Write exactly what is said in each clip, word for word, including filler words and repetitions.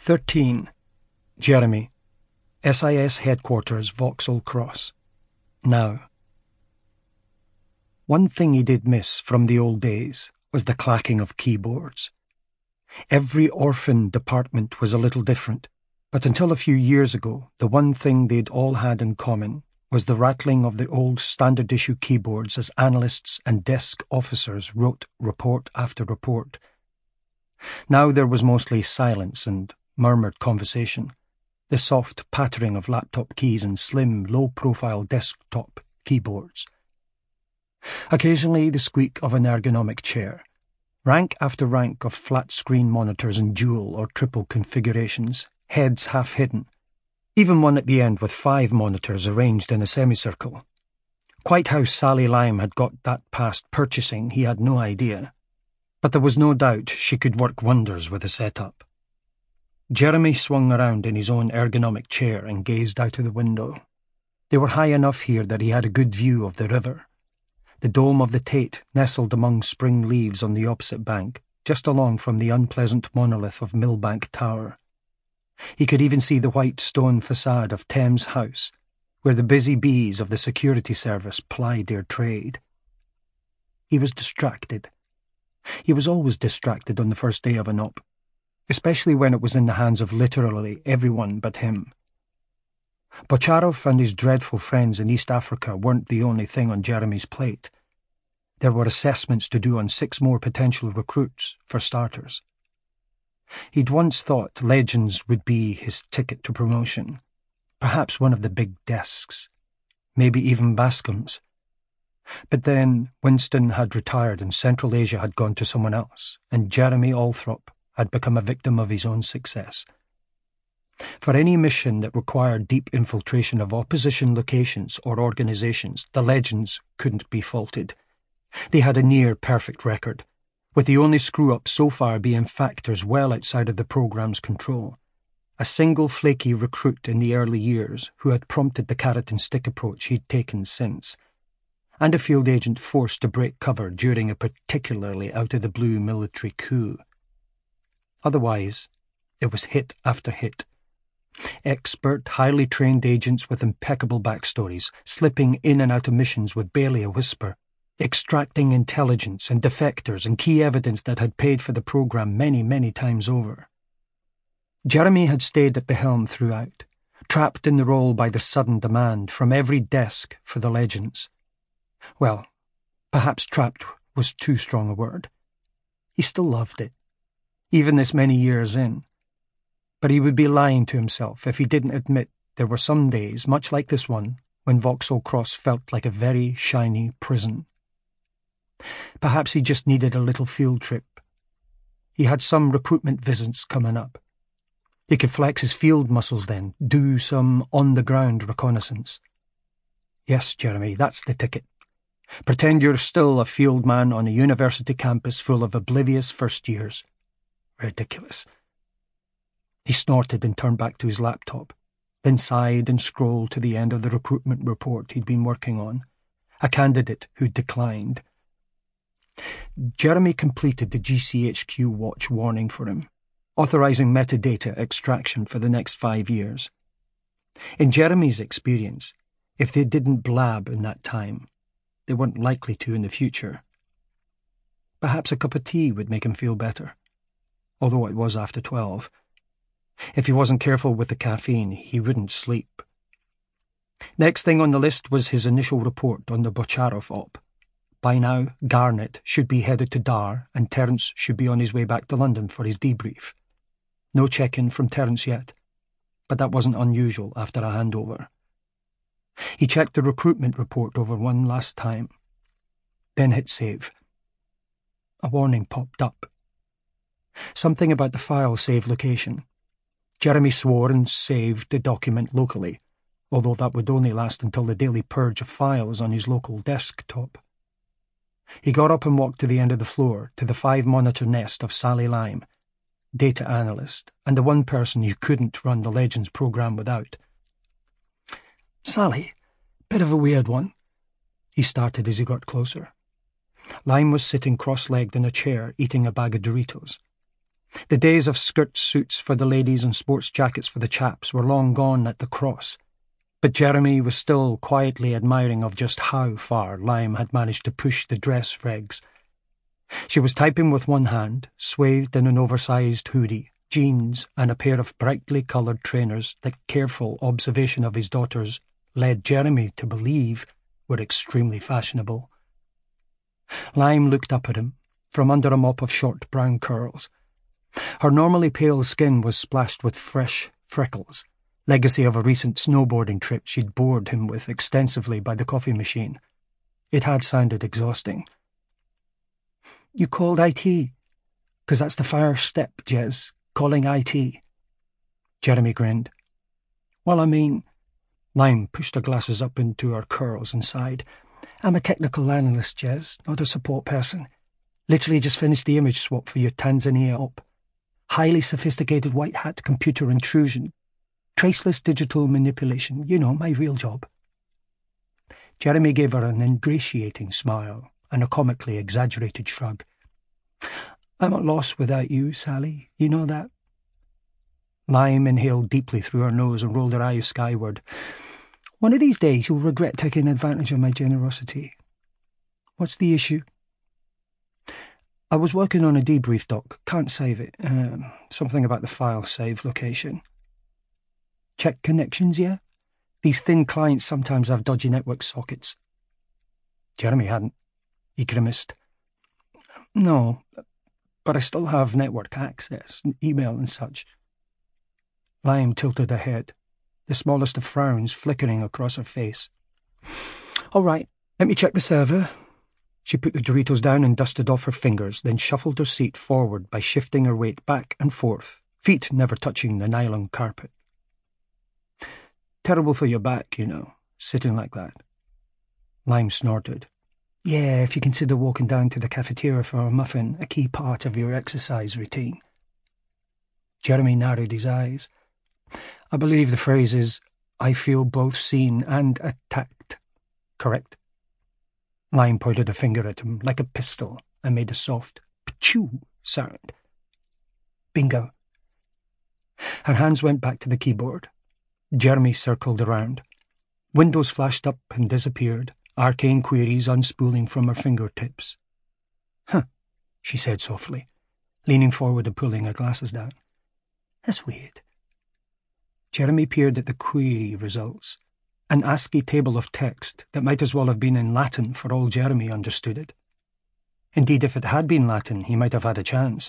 thirteen. Jeremy. S I S Headquarters, Vauxhall Cross. Now. One thing he did miss from the old days was the clacking of keyboards. Every orphan department was a little different, but until a few years ago, the one thing they'd all had in common was the rattling of the old standard-issue keyboards as analysts and desk officers wrote report after report. Now there was mostly silence and murmured conversation, the soft pattering of laptop keys and slim, low-profile desktop keyboards. Occasionally the squeak of an ergonomic chair, rank after rank of flat-screen monitors in dual or triple configurations, heads half hidden, even one at the end with five monitors arranged in a semicircle. Quite how Sally Lime had got that past purchasing he had no idea, but there was no doubt she could work wonders with a setup. Jeremy swung around in his own ergonomic chair and gazed out of the window. They were high enough here that he had a good view of the river. The dome of the Tate nestled among spring leaves on the opposite bank, just along from the unpleasant monolith of Millbank Tower. He could even see the white stone facade of Thames House, where the busy bees of the security service plied their trade. He was distracted. He was always distracted on the first day of an op, especially when it was in the hands of literally everyone but him. Bocharov and his dreadful friends in East Africa weren't the only thing on Jeremy's plate. There were assessments to do on six more potential recruits, for starters. He'd once thought Legends would be his ticket to promotion, perhaps one of the big desks, maybe even Bascom's. But then Winston had retired and Central Asia had gone to someone else, and Jeremy Althorp had become a victim of his own success. For any mission that required deep infiltration of opposition locations or organisations, the Legends couldn't be faulted. They had a near-perfect record, with the only screw-up so far being factors well outside of the programme's control. A single flaky recruit in the early years who had prompted the carrot-and-stick approach he'd taken since, and a field agent forced to break cover during a particularly out-of-the-blue military coup. Otherwise, it was hit after hit. Expert, highly trained agents with impeccable backstories, slipping in and out of missions with barely a whisper, extracting intelligence and defectors and key evidence that had paid for the programme many, many times over. Jeremy had stayed at the helm throughout, trapped in the role by the sudden demand from every desk for the Legends. Well, perhaps trapped was too strong a word. He still loved it, even this many years in. But he would be lying to himself if he didn't admit there were some days, much like this one, when Vauxhall Cross felt like a very shiny prison. Perhaps he just needed a little field trip. He had some recruitment visits coming up. He could flex his field muscles then, do some on-the-ground reconnaissance. Yes, Jeremy, that's the ticket. Pretend you're still a field man on a university campus full of oblivious first-years. Ridiculous. He snorted and turned back to his laptop, then sighed and scrolled to the end of the recruitment report he'd been working on, a candidate who'd declined. Jeremy completed the G C H Q watch warning for him, authorising metadata extraction for the next five years. In Jeremy's experience, if they didn't blab in that time, they weren't likely to in the future. Perhaps a cup of tea would make him feel better, although it was after twelve. If he wasn't careful with the caffeine, he wouldn't sleep. Next thing on the list was his initial report on the Bocharov op. By now, Garnett should be headed to Dar, and Terence should be on his way back to London for his debrief. No check-in from Terence yet, but that wasn't unusual after a handover. He checked the recruitment report over one last time, then hit save. A warning popped up. Something about the file save location. Jeremy swore and saved the document locally, although that would only last until the daily purge of files on his local desktop. He got up and walked to the end of the floor, to the five-monitor nest of Sally Lime, data analyst, and the one person you couldn't run the Legends programme without. "Sally, bit of a weird one," he started as he got closer. Lime was sitting cross-legged in a chair, eating a bag of Doritos. The days of skirt suits for the ladies and sports jackets for the chaps were long gone at the Cross, but Jeremy was still quietly admiring of just how far Lime had managed to push the dress regs. She was typing with one hand, swathed in an oversized hoodie, jeans, and a pair of brightly coloured trainers that careful observation of his daughters led Jeremy to believe were extremely fashionable. Lime looked up at him, from under a mop of short brown curls. Her normally pale skin was splashed with fresh freckles, legacy of a recent snowboarding trip she'd bored him with extensively by the coffee machine. It had sounded exhausting. "You called I T? Because that's the first step, Jez, calling I T." Jeremy grinned. "Well, I mean..." Lime pushed her glasses up into her curls and sighed. "I'm a technical analyst, Jez, not a support person. Literally just finished the image swap for your Tanzania op. Highly sophisticated white hat computer intrusion. Traceless digital manipulation, you know, my real job." Jeremy gave her an ingratiating smile and a comically exaggerated shrug. "I'm at loss without you, Sally, you know that." Lime inhaled deeply through her nose and rolled her eyes skyward. "One of these days you'll regret taking advantage of my generosity. What's the issue?" "I was working on a debrief doc. Can't save it. Um, something about the file save location." "Check connections, yeah? These thin clients sometimes have dodgy network sockets." Jeremy hadn't. He grimaced. "No, but I still have network access, email and such." Lime tilted her head, the smallest of frowns flickering across her face. "All right, let me check the server." She put the Doritos down and dusted off her fingers, then shuffled her seat forward by shifting her weight back and forth, feet never touching the nylon carpet. "Terrible for your back, you know, sitting like that." Lime snorted. "Yeah, if you consider walking down to the cafeteria for a muffin a key part of your exercise routine." Jeremy narrowed his eyes. "I believe the phrase is, 'I feel both seen and attacked,' correct?" Lime pointed a finger at him like a pistol and made a soft pachoo sound. "Bingo." Her hands went back to the keyboard. Jeremy circled around. Windows flashed up and disappeared, arcane queries unspooling from her fingertips. "Huh," she said softly, leaning forward and pulling her glasses down. "That's weird." Jeremy peered at the query results, an ASCII table of text that might as well have been in Latin for all Jeremy understood it. Indeed, if it had been Latin, he might have had a chance.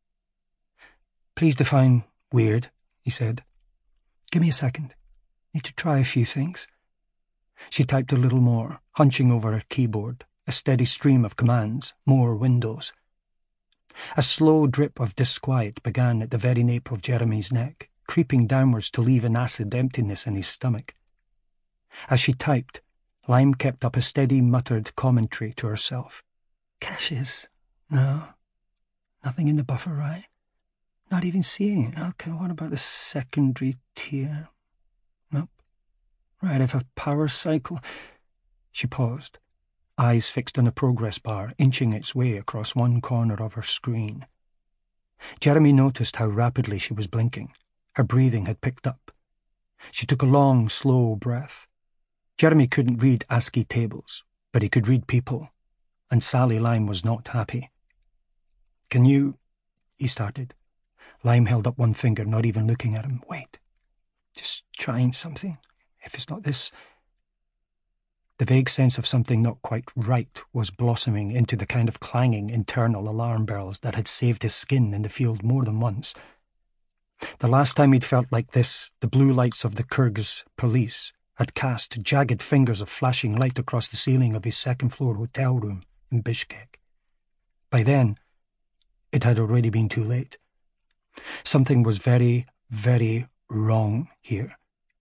"Please define weird," he said. "Give me a second. Need to try a few things." She typed a little more, hunching over her keyboard, a steady stream of commands, more windows. A slow drip of disquiet began at the very nape of Jeremy's neck, creeping downwards to leave an acid emptiness in his stomach. As she typed, Lime kept up a steady muttered commentary to herself. "Caches? No. Nothing in the buffer, right? Not even seeing it. Okay, what about the secondary tier? Nope. Right, if a power cycle..." She paused, eyes fixed on a progress bar inching its way across one corner of her screen. Jeremy noticed how rapidly she was blinking. Her breathing had picked up. She took a long, slow breath. Jeremy couldn't read ASCII tables, but he could read people, and Sally Lime was not happy. "Can you..." he started. Lime held up one finger, not even looking at him. "Wait. Just trying something. If it's not this..." The vague sense of something not quite right was blossoming into the kind of clanging internal alarm bells that had saved his skin in the field more than once. The last time he'd felt like this, the blue lights of the Kyrgyz police had cast jagged fingers of flashing light across the ceiling of his second-floor hotel room in Bishkek. By then, it had already been too late. Something was very, very wrong here.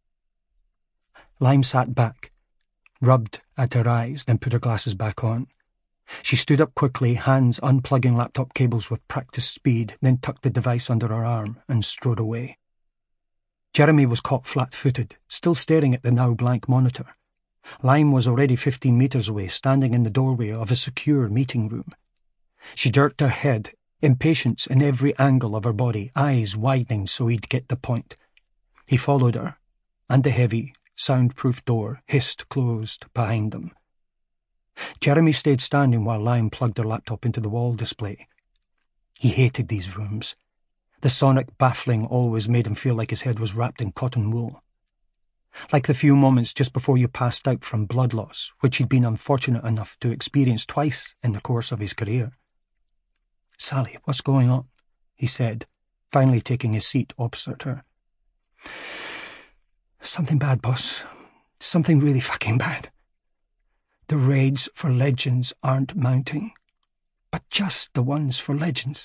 Lime sat back, rubbed at her eyes, then put her glasses back on. She stood up quickly, hands unplugging laptop cables with practiced speed, then tucked the device under her arm and strode away. Jeremy was caught flat-footed, still staring at the now blank monitor. Lime was already fifteen metres away, standing in the doorway of a secure meeting room. She jerked her head impatience in every angle of her body, eyes widening so he'd get the point. He followed her, and the heavy, soundproof door hissed closed behind them. Jeremy stayed standing while Lime plugged her laptop into the wall display. He hated these rooms. The sonic baffling always made him feel like his head was wrapped in cotton wool. Like the few moments just before you passed out from blood loss, which he'd been unfortunate enough to experience twice in the course of his career. "Sally, what's going on?" he said, finally taking his seat opposite her. "Something bad, boss. Something really fucking bad. The raids for Legends aren't mounting, but just the ones for Legends."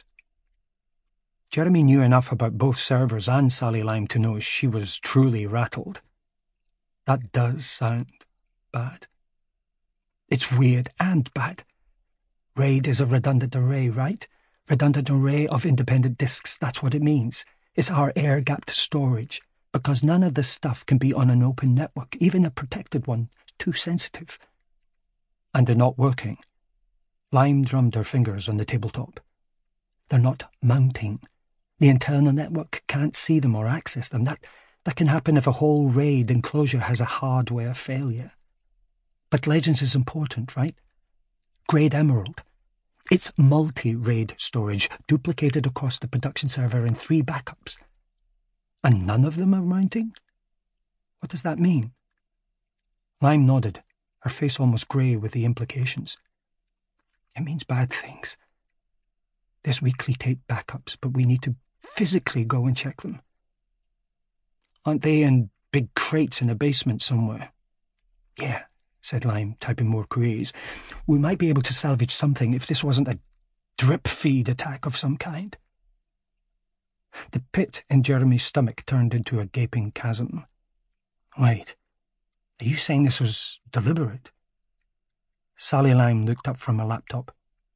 Jeremy knew enough about both servers and Sally Lime to know she was truly rattled. That does sound bad. It's weird and bad. RAID is a redundant array, right? Redundant array of independent disks, that's what it means. It's our air-gapped storage, because none of this stuff can be on an open network, even a protected one, too sensitive. And they're not working. Lime drummed her fingers on the tabletop. They're not mounting. The internal network can't see them or access them. That, that can happen if a whole RAID enclosure has a hardware failure. But Legends is important, right? Grade Emerald. It's multi-RAID storage, duplicated across the production server in three backups. And none of them are mounting? What does that mean? Lime nodded, her face almost grey with the implications. It means bad things. There's weekly tape backups, but we need to physically go and check them. Aren't they in big crates in a basement somewhere? Yeah, said Lime, typing more queries. We might be able to salvage something if this wasn't a drip-feed attack of some kind. The pit in Jeremy's stomach turned into a gaping chasm. Wait, are you saying this was deliberate? Sally Lime looked up from her laptop.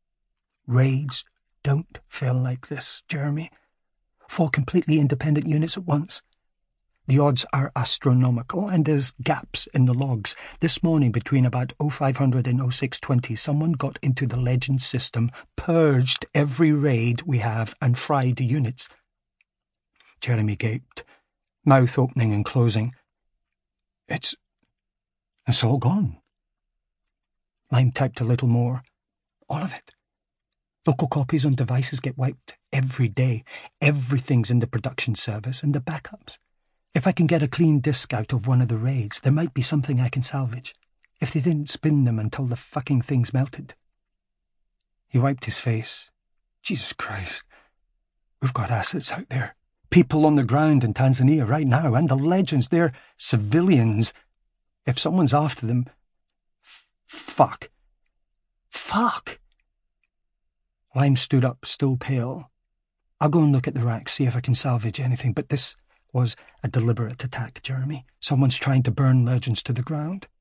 Raids don't feel like this, Jeremy. Four completely independent units at once. The odds are astronomical, and there's gaps in the logs. This morning, between about oh five hundred and oh six twenty, someone got into the Legends system, purged every raid we have, and fried the units. Jeremy gaped, mouth opening and closing. It's... it's all gone. Lime typed a little more. All of it. Local copies on devices get wiped every day. Everything's in the production service and the backups. If I can get a clean disk out of one of the raids, there might be something I can salvage. If they didn't spin them until the fucking things melted. He wiped his face. Jesus Christ. We've got assets out there. People on the ground in Tanzania right now, and the Legends, they're civilians. If someone's after them... F- fuck. Fuck! Lime stood up, still pale. I'll go and look at the rack, see if I can salvage anything, but this was a deliberate attack, Jeremy. Someone's trying to burn Legends to the ground.